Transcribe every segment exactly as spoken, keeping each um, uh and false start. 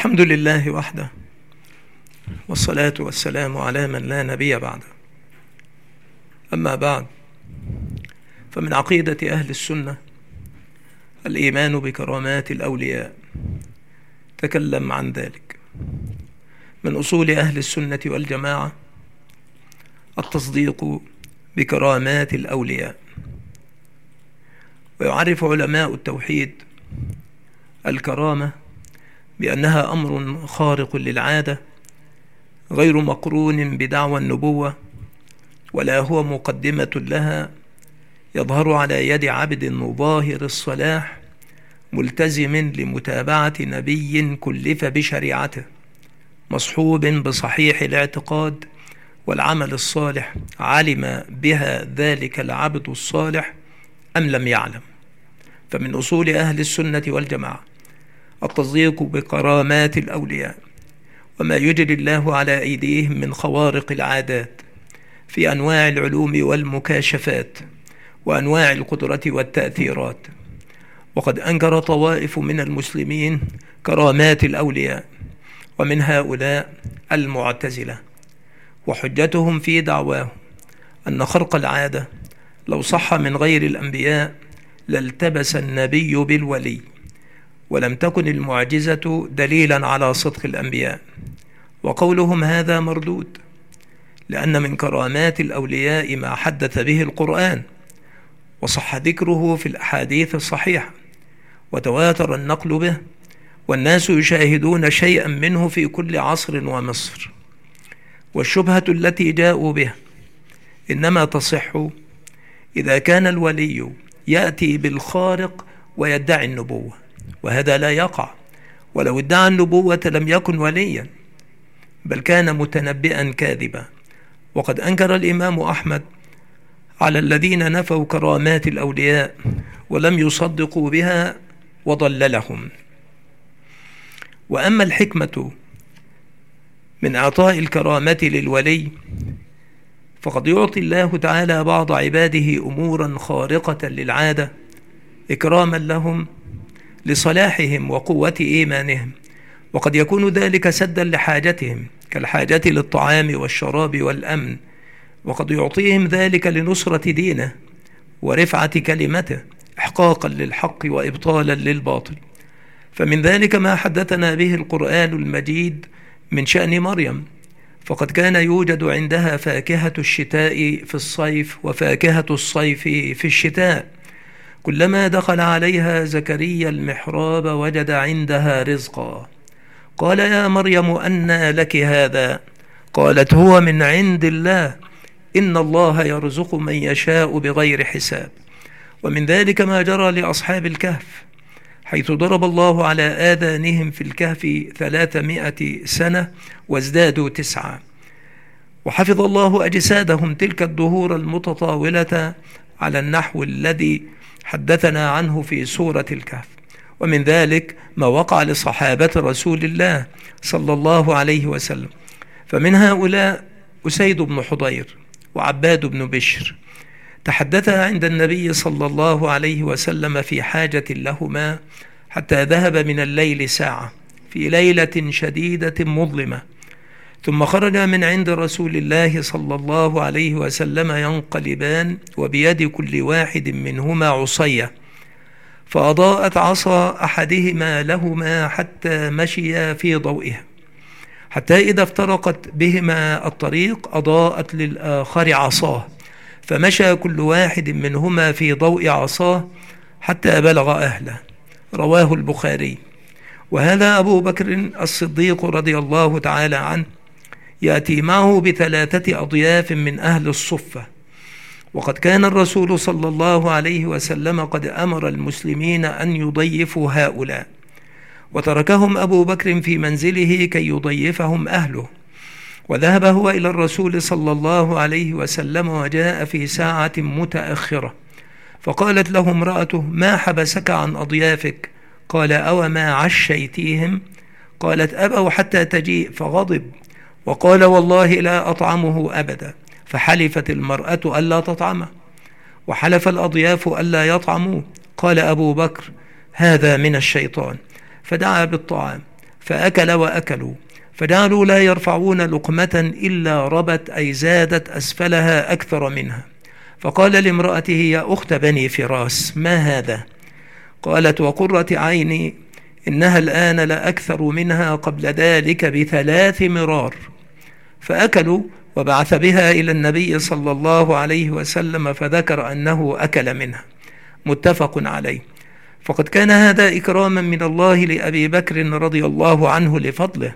الحمد لله وحده، والصلاة والسلام على من لا نبي بعده. أما بعد، فمن عقيدة أهل السنة الإيمان بكرامات الأولياء. تكلم عن ذلك. من أصول أهل السنة والجماعة التصديق بكرامات الأولياء. ويعرف علماء التوحيد الكرامة بأنها أمر خارق للعادة، غير مقرون بدعوى النبوة، ولا هو مقدمة لها، يظهر على يد عبد مظاهر الصلاح ملتزم لمتابعة نبي كلف بشريعته، مصحوب بصحيح الاعتقاد والعمل الصالح، علم بها ذلك العبد الصالح أم لم يعلم. فمن أصول أهل السنة والجماعة التصديق بكرامات الأولياء وما يجري الله على أيديهم من خوارق العادات في أنواع العلوم والمكاشفات وأنواع القدرة والتأثيرات. وقد أنكر طوائف من المسلمين كرامات الأولياء، ومن هؤلاء المعتزلة، وحجتهم في دعواهم أن خرق العادة لو صح من غير الأنبياء لالتبس النبي بالولي، ولم تكن المعجزة دليلا على صدق الأنبياء. وقولهم هذا مردود، لأن من كرامات الأولياء ما حدث به القرآن وصح ذكره في الأحاديث الصحيحة وتواتر النقل به، والناس يشاهدون شيئا منه في كل عصر ومصر. والشبهة التي جاءوا بها إنما تصح إذا كان الولي يأتي بالخارق ويدعي النبوة، وهذا لا يقع. ولو ادعى النبوة لم يكن وليا، بل كان متنبئا كاذبا. وقد أنكر الإمام أحمد على الذين نفوا كرامات الأولياء ولم يصدقوا بها وضللهم. وأما الحكمة من إعطاء الكرامة للولي، فقد يعطي الله تعالى بعض عباده أمورا خارقة للعادة إكراما لهم لصلاحهم وقوة إيمانهم، وقد يكون ذلك سدا لحاجتهم كالحاجة للطعام والشراب والأمن، وقد يعطيهم ذلك لنصرة دينه ورفعة كلمته، إحقاقا للحق وإبطالا للباطل. فمن ذلك ما حدثنا به القرآن المجيد من شأن مريم، فقد كان يوجد عندها فاكهة الشتاء في الصيف وفاكهة الصيف في الشتاء. كلما دخل عليها زكريا المحراب وجد عندها رزقا، قال يا مريم أنى لك هذا؟ قالت هو من عند الله، إن الله يرزق من يشاء بغير حساب. ومن ذلك ما جرى لأصحاب الكهف، حيث ضرب الله على آذانهم في الكهف ثلاثمائة سنة وازدادوا تسعة، وحفظ الله أجسادهم تلك الدهور المتطاولة على النحو الذي حدثنا عنه في سورة الكهف. ومن ذلك ما وقع لصحابة رسول الله صلى الله عليه وسلم، فمن هؤلاء أسيد بن حضير وعباد بن بشر، تحدثا عند النبي صلى الله عليه وسلم في حاجة لهما، حتى ذهب من الليل ساعة في ليلة شديدة مظلمة، ثم خرج من عند رسول الله صلى الله عليه وسلم ينقلبان، وبيد كل واحد منهما عصية، فأضاءت عصا أحدهما لهما حتى مشيا في ضوئها، حتى إذا افترقت بهما الطريق أضاءت للآخر عصاه، فمشى كل واحد منهما في ضوء عصاه حتى بلغ أهله. رواه البخاري. وهذا أبو بكر الصديق رضي الله تعالى عنه يأتي معه بثلاثة أضياف من أهل الصفة، وقد كان الرسول صلى الله عليه وسلم قد أمر المسلمين أن يضيفوا هؤلاء، وتركهم أبو بكر في منزله كي يضيفهم أهله. وذهب هو إلى الرسول صلى الله عليه وسلم وجاء في ساعة متأخرة، فقالت له امرأته ما حبسك عن أضيافك؟ قال أو ما عشيتيهم؟ قالت أبوا حتى تجيء، فغضب وقال والله لا أطعمه أبدا. فحلفت المرأة ألا تطعمه، وحلف الأضياف ألا يطعموه. قال أبو بكر هذا من الشيطان، فدعا بالطعام فأكل وأكلوا، فجعلوا لا يرفعون لقمة إلا ربت أي زادت أسفلها أكثر منها. فقال لامرأته: يا أخت بني فراس، ما هذا؟ قالت: وقرة عيني إنها الآن لأكثر منها قبل ذلك بثلاث مرار. فأكلوا، وبعث بها إلى النبي صلى الله عليه وسلم فذكر أنه أكل منها. متفق عليه. فقد كان هذا إكراما من الله لأبي بكر رضي الله عنه لفضله،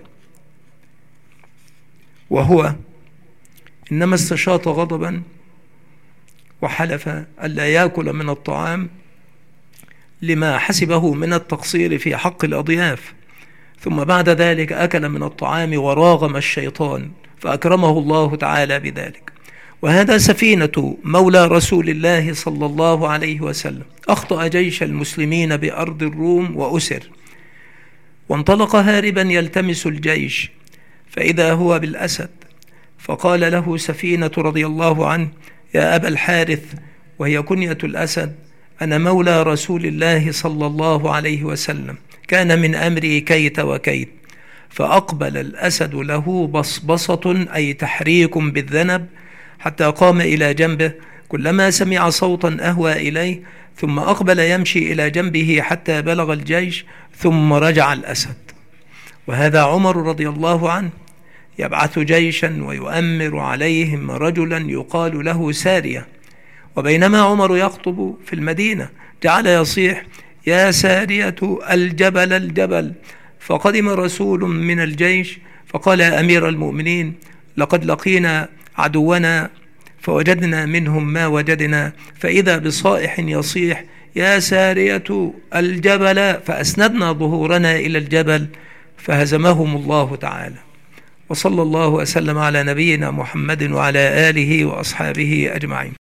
وهو إنما استشاط غضبا وحلف ألا يأكل من الطعام لما حسبه من التقصير في حق الأضياف، ثم بعد ذلك أكل من الطعام وراغم الشيطان فأكرمه الله تعالى بذلك. وهذا سفينة مولى رسول الله صلى الله عليه وسلم أخطأ جيش المسلمين بأرض الروم وأسر، وانطلق هاربا يلتمس الجيش، فإذا هو بالأسد، فقال له سفينة رضي الله عنه: يا أبا الحارث، وهي كنية الأسد، أنا مولى رسول الله صلى الله عليه وسلم، كان من أمري كيت وكيت. فأقبل الأسد له بصبصة أي تحريك بالذنب، حتى قام إلى جنبه، كلما سمع صوتا أهوى إليه، ثم أقبل يمشي إلى جنبه حتى بلغ الجيش، ثم رجع الأسد. وهذا عمر رضي الله عنه يبعث جيشا ويؤمر عليهم رجلا يقال له سارية، وبينما عمر يخطب في المدينة جعل يصيح: يا سارية الجبل الجبل. فقدم رسول من الجيش فقال: يا أمير المؤمنين، لقد لقينا عدونا فوجدنا منهم ما وجدنا، فإذا بصائح يصيح: يا سارية الجبل، فأسندنا ظهورنا إلى الجبل فهزمهم الله تعالى. وصلى الله وسلم على نبينا محمد وعلى آله وأصحابه أجمعين.